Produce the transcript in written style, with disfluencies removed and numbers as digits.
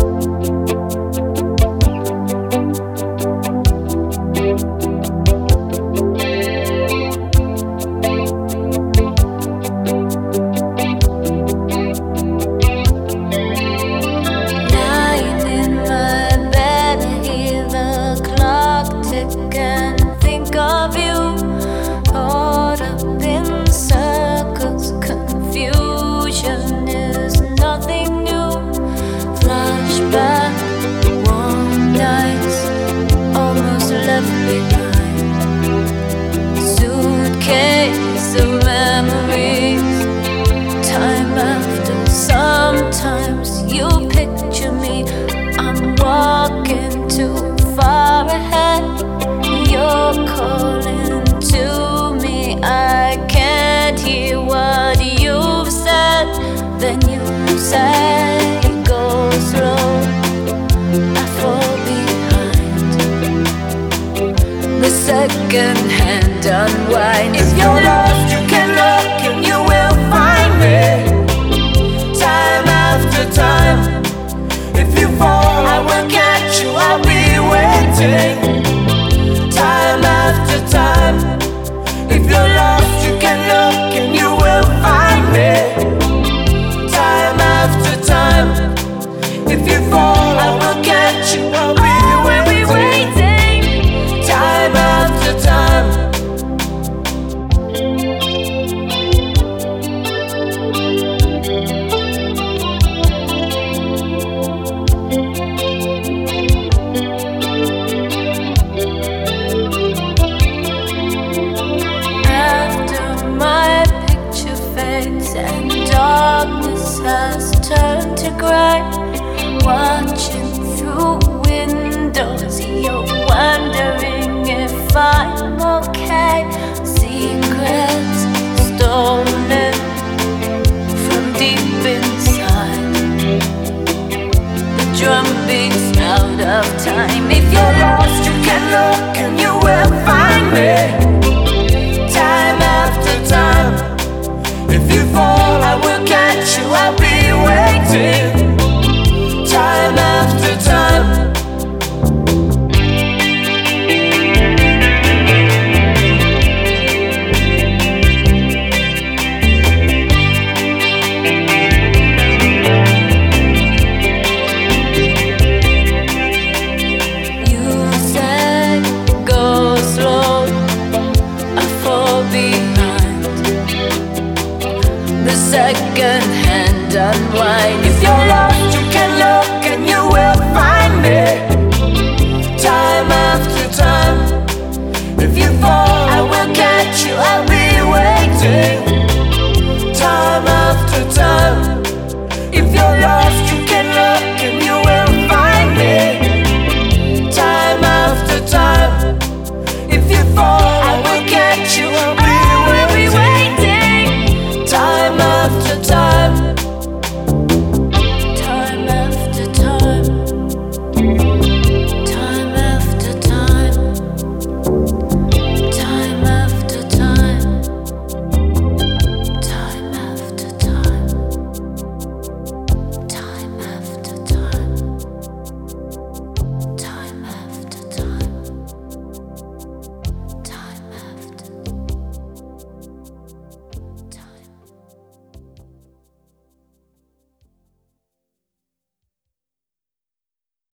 Suitcase of memories. Time after, sometimes you picture me. I'm walking too far ahead. You're calling to me. I can't hear what you've said. Then you say, go slow. I fall behind. The second hand unwind. If you're lost, you can look and you will find me. Time after time. If you fall, I will catch you. I'll be waiting. Time after time. If you're lost, you can look and you will find me. Time after time. If you fall, I will catch you. I'll be waiting. Time after time. After my picture fades and darkness has turned to gray, watching through windows, you're wondering if I'm okay. Secrets stolen from deep inside. The drum beats out of time. If you're lost, you can look and you will find me. Time after time. If you fall, I will catch you. I'll be waiting.